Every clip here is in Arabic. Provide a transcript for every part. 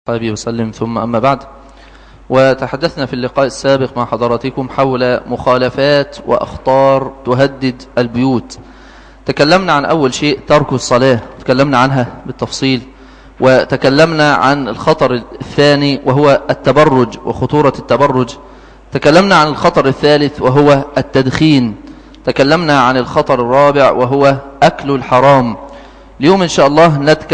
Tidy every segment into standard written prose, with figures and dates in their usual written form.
وأصحابه وسلم، ثم أما بعد. وتحدثنا في اللقاء السابق مع حضراتكم حول مخالفات وأخطار تهدد البيوت. تكلمنا عن أول شيء ترك الصلاة، تكلمنا عنها بالتفصيل، وتكلمنا عن الخطر الثاني وهو التبرج وخطورة التبرج. تكلمنا عن الخطر الثالث وهو التدخين. تكلمنا عن الخطر الرابع وهو أكل الحرام. اليوم إن شاء الله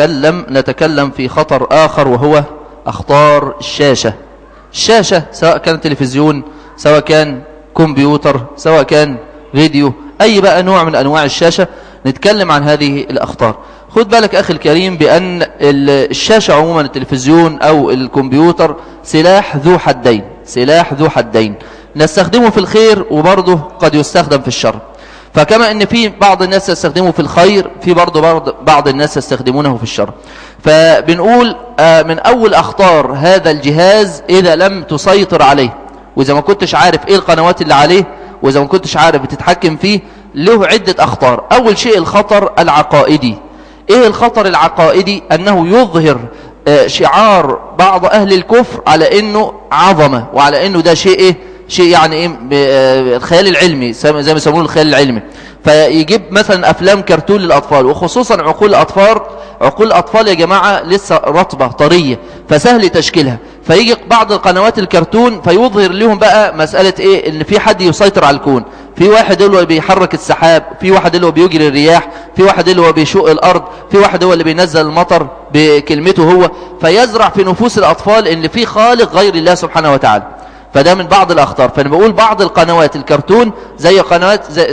نتكلم في خطر آخر وهو أخطار الشاشة. الشاشة سواء كان تلفزيون، سواء كان كمبيوتر، سواء كان فيديو، أي بقى نوع من أنواع الشاشة، نتكلم عن هذه الأخطار. خد بالك أخي الكريم بأن الشاشة عموما، التلفزيون أو الكمبيوتر، سلاح ذو حدين، سلاح ذو حدين، نستخدمه في الخير وبرضه قد يستخدم في الشر. فكما أن في بعض الناس يستخدمه في الخير، في برضه بعض الناس يستخدمونه في الشر. فبنقول من أول أخطار هذا الجهاز إذا لم تسيطر عليه، وإذا ما كنتش عارف إيه القنوات اللي عليه، وإذا ما كنتش عارف بتتحكم فيه، له عدة أخطار. أول شيء الخطر العقائدي. إيه الخطر العقائدي؟ أنه يظهر شعار بعض أهل الكفر على أنه عظمة، وعلى أنه ده شيء إيه؟ شيء يعني إيه؟ الخيال العلمي، زي ما يسمونه الخيال العلمي. فيجيب مثلا أفلام كرتون للأطفال، وخصوصا عقول الأطفال. عقول الأطفال يا جماعة لسه رطبة طرية، فسهل تشكيلها. فيجي بعض القنوات الكرتون فيظهر لهم بقى مسألة إيه؟ إن في حد يسيطر على الكون، في واحد اللي هو بيحرك السحاب، في واحد اللي هو بيجري الرياح، في واحد اللي هو بيشق الأرض، في واحد هو اللي بينزل المطر بكلمته هو. فيزرع في نفوس الأطفال إن في خالق غير الله سبحانه وتعالى. فده من بعض الأخطار. فأنا بقول بعض القنوات الكرتون زي قنوات زي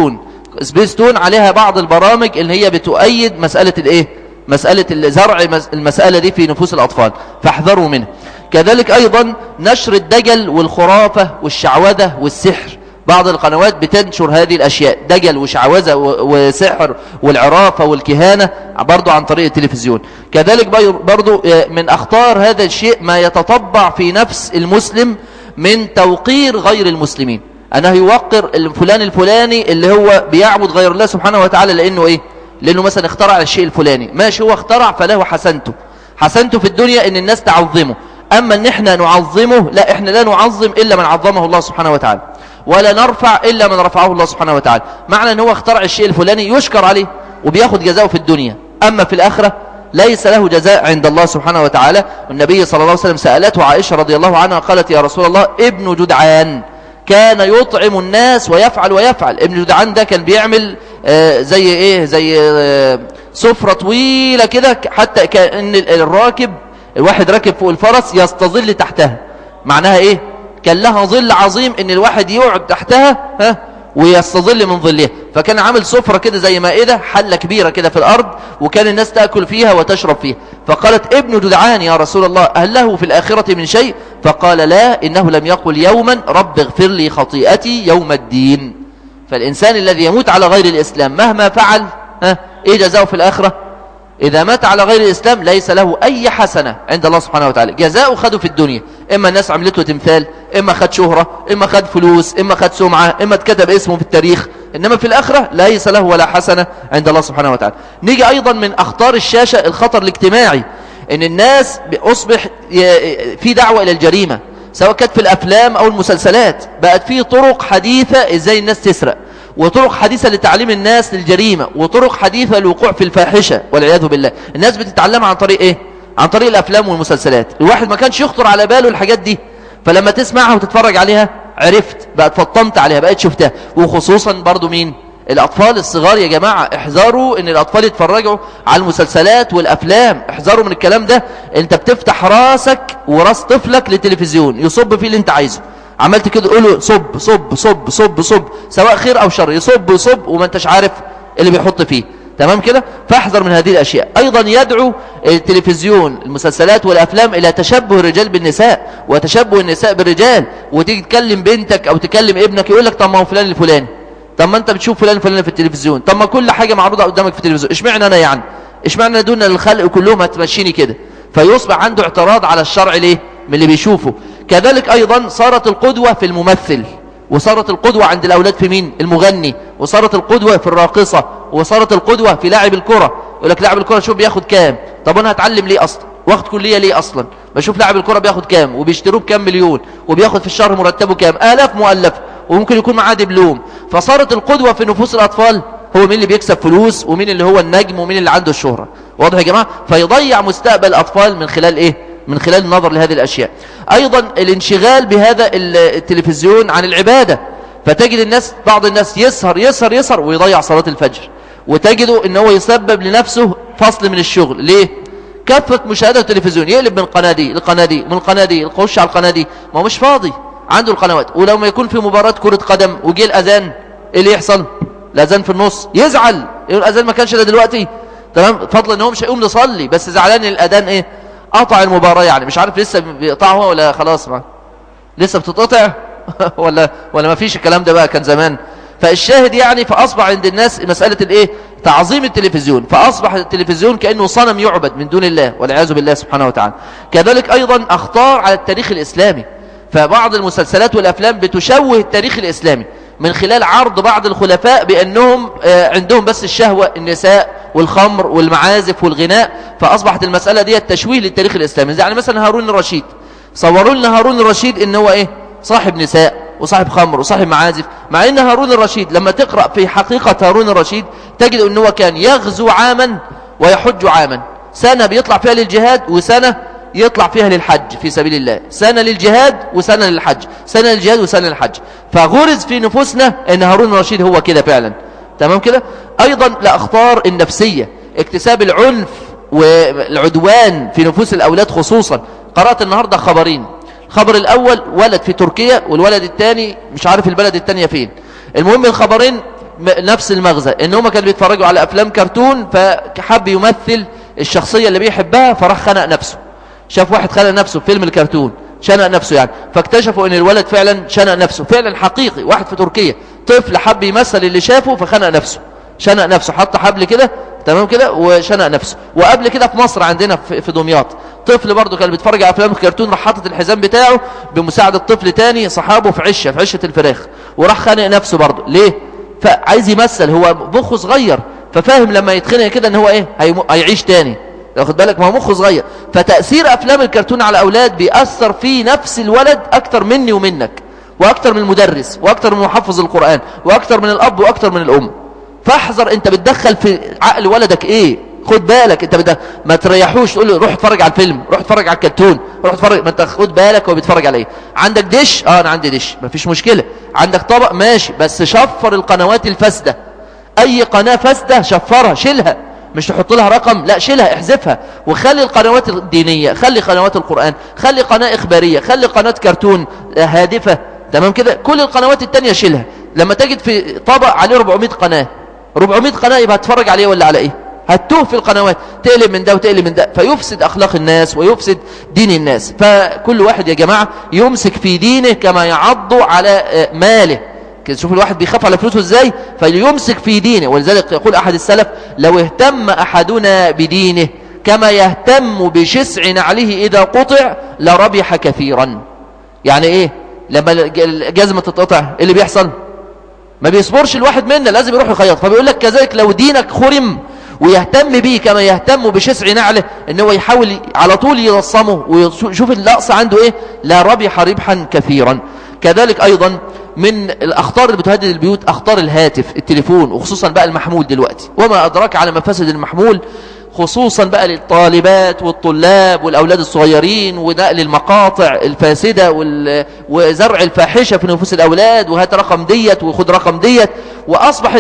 سبيستون عليها بعض البرامج اللي هي بتؤيد مسألة الإيه؟ مسألة زرع المسألة دي في نفوس الأطفال، فاحذروا منها. كذلك أيضا نشر الدجل والخرافة والشعوذة والسحر. بعض القنوات بتنشر هذه الأشياء، دجل وشعوذة وسحر والعرافة والكهانة، برضو عن طريق التلفزيون. كذلك برضو من أخطار هذا الشيء ما يتطبع في نفس المسلم من توقير غير المسلمين، أنه يوقر الفلان الفلاني اللي هو بيعبد غير الله سبحانه وتعالى، لأنه إيه؟ لأنه مثلا اخترع الشيء الفلاني. ماشي، هو اخترع فله حسنته في الدنيا إن الناس تعظمه. أما إن إحنا نعظمه، لا، إحنا لا نعظم إلا من عظمه الله سبحانه وتعالى، ولا نرفع إلا من رفعه الله سبحانه وتعالى. معنى أنه اخترع الشيء الفلاني يشكر عليه وبياخد جزاؤه في الدنيا، أما في الآخرة ليس له جزاء عند الله سبحانه وتعالى. النبي صلى الله عليه وسلم سألته عائشة رضي الله عنها، قالت: يا رسول الله، ابن جدعان كان يطعم الناس ويفعل. ابن جدعان ده كان بيعمل زي ايه؟ زي سفرة طويلة كده، حتى كأن الراكب، الواحد راكب فوق الفرس يستظل تحتها. معناها ايه؟ كان لها ظل عظيم ان الواحد يقعد تحتها ويستظل من ظلها. فكان عامل سفرة كده زي مائدة، حلة كبيرة كده في الأرض، وكان الناس تأكل فيها وتشرب فيها. فقالت: ابن جدعان يا رسول الله، هل له في الآخرة من شيء؟ فقال: لا، إنه لم يقل يوما رب اغفر لي خطيئتي يوم الدين. فالإنسان الذي يموت على غير الإسلام مهما فعل، إيه جزاؤه في الآخرة؟ إذا مات على غير الإسلام ليس له أي حسنة عند الله سبحانه وتعالى. جزاؤه خده في الدنيا، إما الناس عملته تمثال، إما خد شهرة، إما خد فلوس، إما خد سمعة، إما اتكتب اسمه في التاريخ. إنما في الآخرة ليس له ولا حسنة عند الله سبحانه وتعالى. نيجي أيضا من أخطار الشاشة الخطر الاجتماعي، إن الناس أصبح في دعوة إلى الجريمة، سواء كانت في الأفلام أو المسلسلات. بقت في طرق حديثة إزاي الناس تسرق، وطرق حديثة لتعليم الناس للجريمة، وطرق حديثة للوقوع في الفاحشة والعياذ بالله. الناس بتتعلم عن طريق إيه؟ عن طريق الأفلام والمسلسلات. الواحد ما كانش يخطر على باله الحاجات دي، فلما تسمعها وتتفرج عليها عرفت، بقت فطنت عليها، بقت شفتها. وخصوصا برضو مين؟ الأطفال الصغار. يا جماعة احذروا ان الأطفال يتفرجوا على المسلسلات والأفلام، احذروا من الكلام ده. انت بتفتح راسك وراس طفلك للتلفزيون يصب فيه اللي انت عايزه. عملت كده قوله صب صب صب صب صب، سواء خير أو شر، يصب وما انتش عارف اللي بيحط فيه. تمام كده؟ فاحذر من هذه الأشياء. أيضا يدعو التلفزيون، المسلسلات والأفلام، إلى تشبه الرجال بالنساء وتشبه النساء بالرجال. وتيجي تكلم بنتك أو تكلم ابنك يقول لك: طب ما هو فلان الفلاني، طب ما انت بتشوف فلان الفلاني في التلفزيون، طب ما كل حاجة معروضة قدامك في التلفزيون، اشمعنى أنا يعني؟ اشمعنى دون الخلق كلهم هتمشيني كده؟ فيصبح عنده اعتراض على الشرع. ليه؟ من اللي بيشوفه. كذلك أيضا صارت القدوة في الممثل، وصارت القدوة عند الأولاد في مين؟ المغني. وصارت القدوة في الراقصة، وصارت القدوة في لاعب الكرة. يقول لك لاعب الكرة شوف بياخد كام، طب أنا هتعلم ليه أصلا؟ واخد كلية ليه أصلا؟ بشوف لاعب الكرة بياخد كام وبيشتروه بكام مليون وبياخد في الشهر مرتبه كام، آلاف مؤلفة، وممكن يكون معاه دبلوم. فصارت القدوة في نفوس الأطفال هو مين اللي بيكسب فلوس ومين اللي هو النجم ومين اللي عنده الشهرة. واضح يا جماعة؟ فيضيع مستقبل الأطفال من خلال إيه؟ من خلال النظر لهذه الأشياء. أيضا الانشغال بهذا التلفزيون عن العبادة، فتجد الناس بعض الناس يسهر ويضيع صلاة الفجر، وتجده ان هو يسبب لنفسه فصل من الشغل. ليه؟ كثرة مشاهدة التلفزيون، يقلب من قناة دي لقناة دي، من قناة دي يخش على القناة دي، ما هو مش فاضي عنده القنوات. ولو ما يكون في مباراة كرة قدم وجي الأذان، ايه اللي يحصل؟ الأذان في النص، يزعل، يقول الأذان ما كانش ده دلوقتي، تمام؟ فضلا ان هو مش هيقوم يصلي، بس زعلان ان الأذان ايه؟ قطع المباراة. يعني مش عارف لسه بيقطعها ولا خلاص ما لسه بتتقطع ولا ما فيش الكلام ده بقى، كان زمان. فالشاهد يعني، فأصبح عند الناس مسألة الايه؟ تعظيم التلفزيون، فأصبح التلفزيون كأنه صنم يعبد من دون الله والعياذ بالله سبحانه وتعالى. كذلك أيضا أخطار على التاريخ الإسلامي، فبعض المسلسلات والأفلام بتشوه التاريخ الإسلامي من خلال عرض بعض الخلفاء بأنهم عندهم بس الشهوة، النساء والخمر والمعازف والغناء، فأصبحت المسألة دي تشويه للتاريخ الإسلامي. يعني مثلا هارون الرشيد، صوروا لنا هارون الرشيد إن هو إيه؟ صاحب نساء وصاحب خمر وصاحب معازف، مع ان هارون الرشيد لما تقرأ في حقيقة هارون الرشيد تجد انه هو كان يغزو عاما ويحج عاما، سنة بيطلع فيها للجهاد وسنة يطلع فيها للحج في سبيل الله، سنة للجهاد وسنة للحج، سنة للجهاد وسنة للحج. فغرز في نفوسنا ان هارون الرشيد هو كده فعلا، تمام كده. ايضا لأخطار النفسية، اكتساب العنف والعدوان في نفوس الاولاد خصوصا. قرأت النهاردة خبرين، الخبر الأول ولد في تركيا، والولد الثاني مش عارف البلد الثانية فين. المهم الخبرين نفس المغزى، ان هم كانوا بيتفرجوا على أفلام كرتون، فحب يمثل الشخصية اللي بيحبها فراح خنق نفسه. شاف واحد خنق نفسه في فيلم الكرتون، شنق نفسه يعني، فاكتشفوا ان الولد فعلا شنق نفسه، فعلا حقيقي. واحد في تركيا طفل حب يمثل اللي شافه فخنق نفسه، شنق نفسه، حط حبل كده تمام كده وشنق نفسه. وقبل كده في مصر عندنا في دمياط طفل برضه كان بيتفرج على افلام الكرتون، راح حاطط الحزام بتاعه بمساعدة طفل تاني صحابه في عشة الفراخ، وراح خانق نفسه برضه. ليه؟ فعايز يمثل، هو مخه صغير، ففاهم لما يتخنق كده ان هو ايه؟ هيعيش تاني. واخد بالك؟ ما هو مخه صغير. فتأثير افلام الكرتون على الاولاد بيأثر في نفس الولد اكتر مني ومنك، واكتر من المدرس، واكتر من محفظ القرآن، واكتر من الاب، واكتر من الام. فاحذر، انت بتدخل في عقل ولدك ايه؟ خد بالك، انت ما تريحوش تقول له روح اتفرج على الفيلم، روح اتفرج على الكرتون، روح اتفرج، ما انت خد بالك هو بيتفرج على ايه. عندك دش؟ انا عندي دش، مفيش مشكله. عندك طبق؟ ماشي، بس شفر القنوات الفاسده. اي قناه فاسده شفرها، شيلها، مش تحط لها رقم، لا شيلها، احذفها، وخلي القنوات الدينيه، خلي قنوات القرآن، خلي قناه اخباريه، خلي قناه كرتون هادفه، تمام كده. كل القنوات التانية شيلها. لما تجد في طبق عليه 400 قناه، 400 قناه، يبقى هتفرج عليه ولا على ايه؟ هتوه في القنوات، تقلب من ده وتقلب من ده، فيفسد أخلاق الناس ويفسد دين الناس. فكل واحد يا جماعة يمسك في دينه كما يعض على ماله. شوف الواحد بيخاف على فلوسه ازاي، فليمسك في دينه. ولذلك يقول أحد السلف: لو اهتم أحدنا بدينه كما يهتم بشسع نعله إذا قطع لربح كثيرا. يعني ايه؟ لما الجزمة تتقطع ايه اللي بيحصل؟ ما بيصبرش الواحد منا، لازم يروح يخيط. فبيقول لك كذلك لو دينك خرم ويهتم به كما يهتم بشسع نعله، ان هو يحاول على طول يلصمه ويشوف النقص عنده ايه، لا ربح ربحا كثيرا. كذلك ايضا من الاخطار اللي بتهدد البيوت اخطار الهاتف، التليفون، وخصوصا بقى المحمول دلوقتي، وما ادراك على مفاسد المحمول، خصوصا بقى للطالبات والطلاب والأولاد الصغيرين، ونقل المقاطع الفاسدة وزرع الفاحشة في نفوس الأولاد، وهات رقم ديت وخد رقم ديت. وأصبح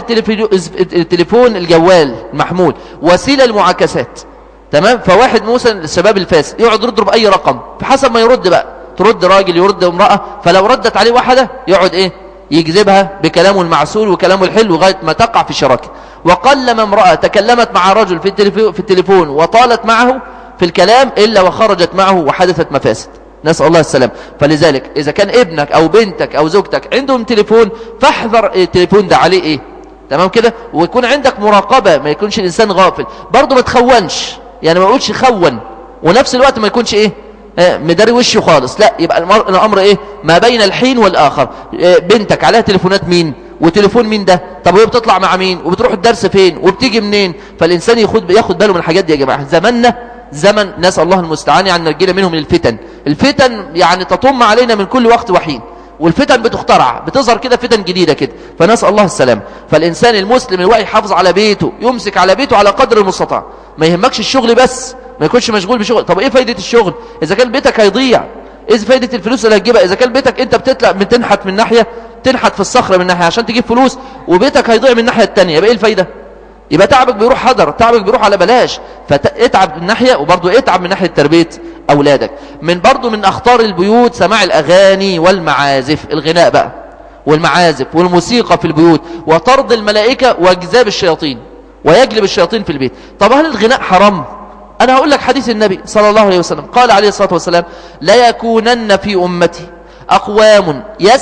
التليفون الجوال المحمول وسيلة المعاكسات، تمام. فواحد مثلا الشباب الفاسد يقعد يضرب أي رقم فحسب ما يرد بقى، ترد راجل يرد امرأة، فلو ردت عليه واحدة يقعد ايه؟ يجذبها بكلامه المعسول وكلامه الحلو لغاية ما تقع في الشراكة. وقلما امرأة تكلمت مع رجل في التليفون وطالت معه في الكلام إلا وخرجت معه وحدثت مفاسد، نسأل الله السلام. فلذلك إذا كان ابنك أو بنتك أو زوجتك عندهم تليفون، فاحذر التليفون ده عليه إيه، تمام كده. ويكون عندك مراقبة، ما يكونش الإنسان غافل برضو، ما تخونش، يعني ما يقولش خون ونفس الوقت ما يكونش إيه مداري وشه خالص، لا. يبقى الأمر إيه ما بين الحين والآخر. بنتك عليها تليفونات مين وتليفون مين ده؟ طب وهي بتطلع مع مين وبتروح الدرس فين وبتيجي منين؟ فالإنسان ياخد باله من الحاجات دي يا جماعة. زماننا زمن نسأل الله المستعان يعني نرجينا منهم من الفتن يعني تطم علينا من كل وقت وحين، والفتن بتخترع بتظهر كده فتن جديدة كده، فنسأل الله السلام. فالإنسان المسلم الواعي يحافظ على بيته، يمسك على بيته على قدر المستطاع، ما يهمكش الشغل بس، ما يكونش مشغول بشغل. طب ايه فايدة الشغل إذا كان بيتك هيضيع؟ ايه فايدة الفلوس اللي هتجيبها إذا كان بيتك انت بتطلع بتنحت من ناحية، تنحت في الصخرة من ناحية عشان تجيب فلوس، وبيتك هيضيع من الناحية التانية، يبقى ايه الفايدة؟ يبقى تعبك بيروح هدر، تعبك بيروح على بلاش. فاتعب من ناحية، وبرضه اتعب من ناحية تربية أولادك. برضه من أخطار البيوت سماع الأغاني والمعازف، الغناء بقى والمعازف والموسيقى في البيوت، وطرد الملائكة واجذاب الشياطين ويجلب الشياطين في البيت. طب هل الغناء حرام؟ أنا هقول لك حديث النبي صلى الله عليه وسلم، قال عليه الصلاة والسلام: لا يكونن في أمتي أقوام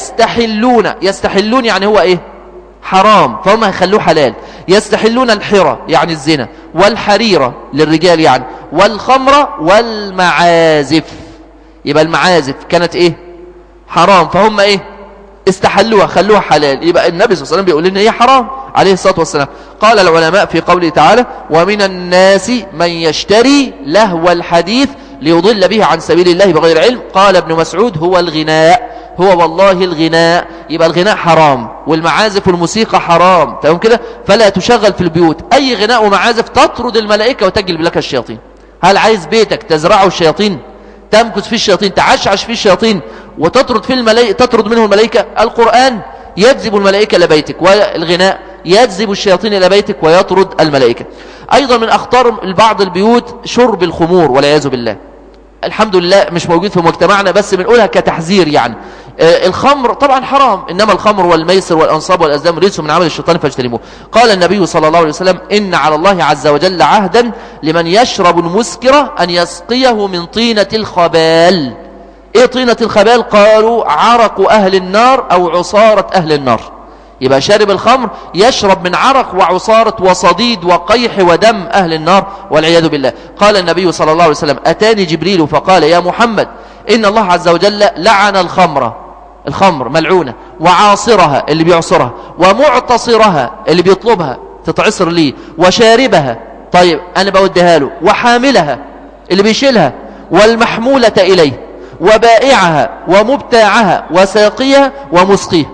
يستحلون يعني هو إيه؟ حرام، فهم هيخلوه حلال. يستحلون الحرى يعني الزنا، والحريرة للرجال يعني، والخمر والمعازف. يبقى المعازف كانت ايه؟ حرام، فهم ايه؟ استحلوها خلوها حلال. يبقى النبي صلى الله عليه وسلم بيقول لنا هي حرام عليه الصلاة والسلام. قال العلماء في قوله تعالى: ومن الناس من يشتري لهو الحديث ليضل به عن سبيل الله بغير علم. قال ابن مسعود: هو الغناء، هو والله الغناء. يبقى الغناء حرام، والمعازف والموسيقى حرام، تمام كده؟ فلا تشغل في البيوت أي غناء ومعازف تطرد الملائكة وتجلب لك الشياطين. هل عايز بيتك تزرعه الشياطين، تمكث فيه الشياطين، تعشعش فيه الشياطين وتطرد فيه الملائكة، تطرد منه الملائكة؟ القرآن يجذب الملائكة إلى بيتك، والغناء يجذب الشياطين إلى بيتك ويطرد الملائكة. أيضا من أخطار بعض البيوت شرب الخمور والعياذ بالله. الحمد لله مش موجود في مجتمعنا، بس بنقولها كتحذير يعني. الخمر طبعا حرام، إنما الخمر والميسر والأنصاب والأزلام رجس من عمل الشيطان فاجتنبوه. قال النبي صلى الله عليه وسلم: إن على الله عز وجل عهدا لمن يشرب المسكر أن يسقيه من طينة الخبال. إيه طينة الخبال؟ قالوا عرق أهل النار أو عصارة أهل النار. يبقى شارب الخمر يشرب من عرق وعصارة وصديد وقيح ودم أهل النار والعياذ بالله. قال النبي صلى الله عليه وسلم: أتاني جبريل فقال: يا محمد، إن الله عز وجل لعن الخمر ملعونة، وعاصرها اللي بيعصرها، ومعتصرها اللي بيطلبها تتعصر ليه، وشاربها طيب أنا بوديها له، وحاملها اللي بيشيلها، والمحمولة إليه، وبائعها ومبتاعها، وساقيها ومسقيها.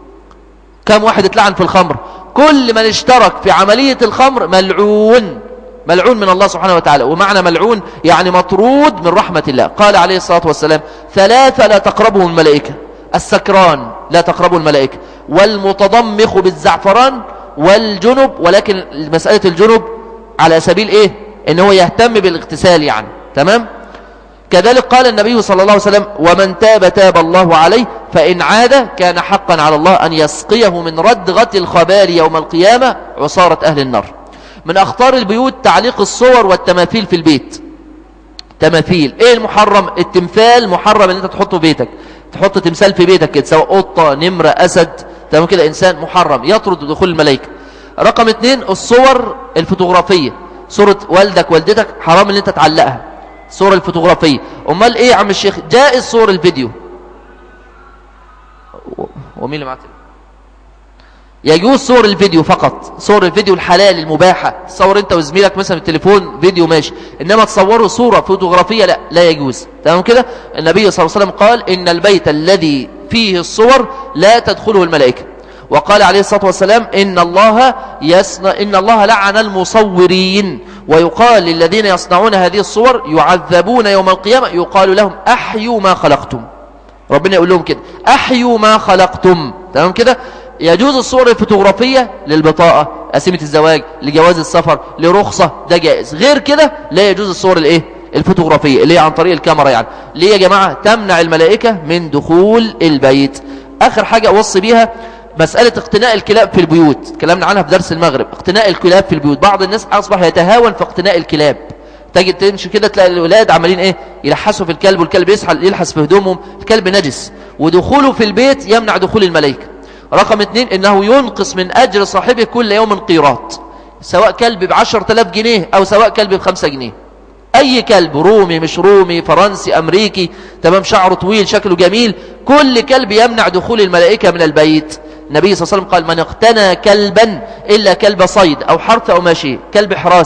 كم واحد اتلعن في الخمر؟ كل من اشترك في عملية الخمر ملعون من الله سبحانه وتعالى. ومعنى ملعون يعني مطرود من رحمة الله. قال عليه الصلاة والسلام: ثلاثة لا تقربهم الملائكة: السكران لا تقربه الملائكة، والمتضمخ بالزعفران، والجنب. ولكن مسألة الجنب على سبيل ايه؟ ان هو يهتم بالاغتسال يعني، تمام؟ كذلك قال النبي صلى الله عليه وسلم: ومن تاب الله عليه، فإن عاد كان حقا على الله أن يسقيه من ردغة الخبال يوم القيامة عصارة أهل النار. من أخطار البيوت تعليق الصور والتماثيل في البيت. تماثيل ايه المحرم؟ التمثال محرم ان انت تحطه في بيتك، تحط تمثال في بيتك كده، سواء قطة، نمرة، أسد، تمام كده، إنسان، محرم، يطرد دخول الملائكة. رقم 2 الصور الفوتوغرافية، صورة والدك والدتك حرام ان انت تعلقها، صورة الفوتوغرافية. امال ايه يا عم الشيخ؟ جائز صور الفيديو. ومين اللي معاه؟ يجوز صور الفيديو فقط، صور الفيديو الحلال المباحة، تصور انت وزميلك مثلا التليفون فيديو ماشي، انما تصوروا صورة فوتوغرافية لا يجوز، تمام كده؟ النبي صلى الله عليه وسلم قال: ان البيت الذي فيه الصور لا تدخله الملائكة. وقال عليه الصلاة والسلام: إن الله لعن المصورين. ويقال للذين يصنعون هذه الصور يعذبون يوم القيامة، يقال لهم: أحيوا ما خلقتم. ربنا يقول لهم كده: أحيوا ما خلقتم، تمام كده؟ يجوز الصور الفوتوغرافية للبطاقة، قسيمة الزواج، لجواز السفر، لرخصة، ده جائز. غير كده لا يجوز الصور الفوتوغرافية اللي هي عن طريق الكاميرا يعني. ليه يا جماعة؟ تمنع الملائكة من دخول البيت. آخر حاجة أوصي بيها مسألة اقتناء الكلاب في البيوت، تكلمنا عنها في درس المغرب. اقتناء الكلاب في البيوت، بعض الناس أصبح يتهاون في اقتناء الكلاب. تجي تمشي كده تلاقي الأولاد عمالين يلحسوا في الكلب، والكلب يلحس في هدومهم، الكلب نجس، ودخوله في البيت يمنع دخول الملائكة. رقم 2 إنه ينقص من أجر صاحبه كل يوم قيراط، سواء كلب ب10,000 جنيه أو سواء كلب ب5 جنيه. أي كلب، رومي مش رومي، فرنسي، أمريكي، تمام، شعره طويل، شكله جميل، كل كلب يمنع دخول الملائكة من البيت. النبي صلى الله عليه وسلم قال: من اقتنى كلبا إلا كلب صيد أو حرث أو ماشي، كلب حراسة،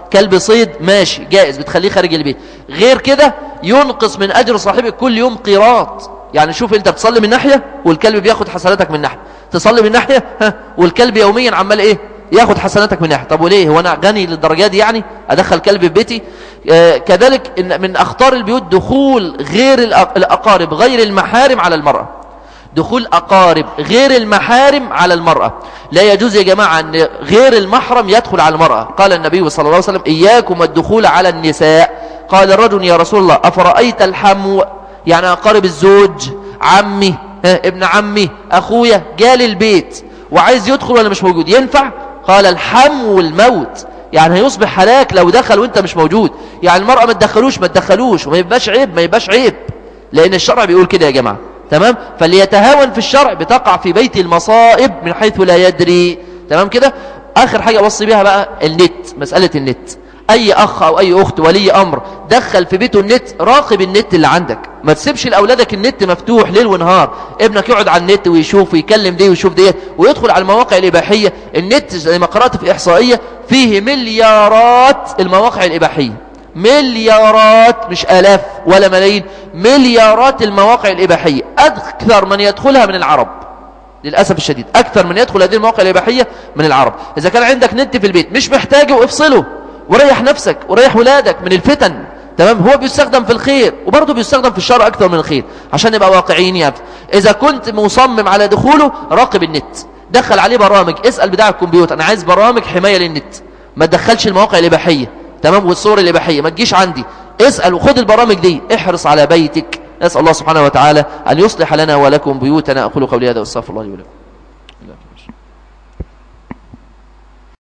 كلب صيد ماشي جائز، بتخليه خارج البيت. غير كده ينقص من أجر صاحبك كل يوم قيراط. يعني شوف انت بتصلي من ناحية والكلب بياخد حسناتك من ناحية، تصلي من ناحية والكلب يوميا عمال ايه ياخد حسناتك من ناحية. طب وليه؟ هو انا غني للدرجة دي يعني ادخل كلب في بيتي؟ كذلك إن من اخطار البيوت دخول غير الاقارب غير المحارم على المرأة. دخول أقارب غير المحارم على المرأة لا يجوز يا جماعة أن غير المحرم يدخل على المرأة. قال النبي صلى الله عليه وسلم إياكم الدخول على النساء. قال الرجل يا رسول الله أفرأيت الحمو، يعني أقارب الزوج، عمي، ابن عمي، أخويا جالي البيت وعايز يدخل ولا مش موجود، ينفع؟ قال الحمو الموت، يعني هيصبح هلاك لو دخل وانت مش موجود. يعني المرأة ما تدخلوش وما يبقاش عيب لأن الشرع بيقول كده يا جماعة. تمام؟ فليتهاون في الشرع بتقع في بيت المصائب من حيث لا يدري. تمام كده؟ آخر حاجة أوصي بها بقى النت، مسألة النت. أي أخ أو أي أخت ولي أمر دخل في بيته النت، راقب النت اللي عندك. ما تسيبش لأولادك النت مفتوح ليل ونهار، ابنك يقعد على النت ويشوف ويكلم دي ويشوف دي ويدخل على المواقع الإباحية. النت زي ما قرأت في إحصائية فيه مليارات المواقع الإباحية، مليارات، مش آلاف ولا ملايين، مليارات المواقع الإباحية. أكثر من يدخلها من العرب للأسف الشديد، أكثر من يدخل هذه المواقع الإباحية من العرب. إذا كان عندك نت في البيت مش محتاجه افصله وريح نفسك وريح ولادك من الفتن. تمام؟ هو بيستخدم في الخير وبرضه بيستخدم في الشر أكثر من الخير، عشان نبقى واقعيين يا ابني. إذا كنت مصمم على دخوله راقب النت، دخل عليه برامج، اسأل بتاع الكمبيوتر أنا عايز برامج حماية للنت، ما تدخلش المواقع الإباحية. تمام؟ والصور الإباحية ما تجيش عندي، اسأل وخد البرامج دي، احرص على بيتك. نسأل الله سبحانه وتعالى أن يصلح لنا ولكم بيوتنا. أقول قولي هذا واستغفر الله لي ولكم.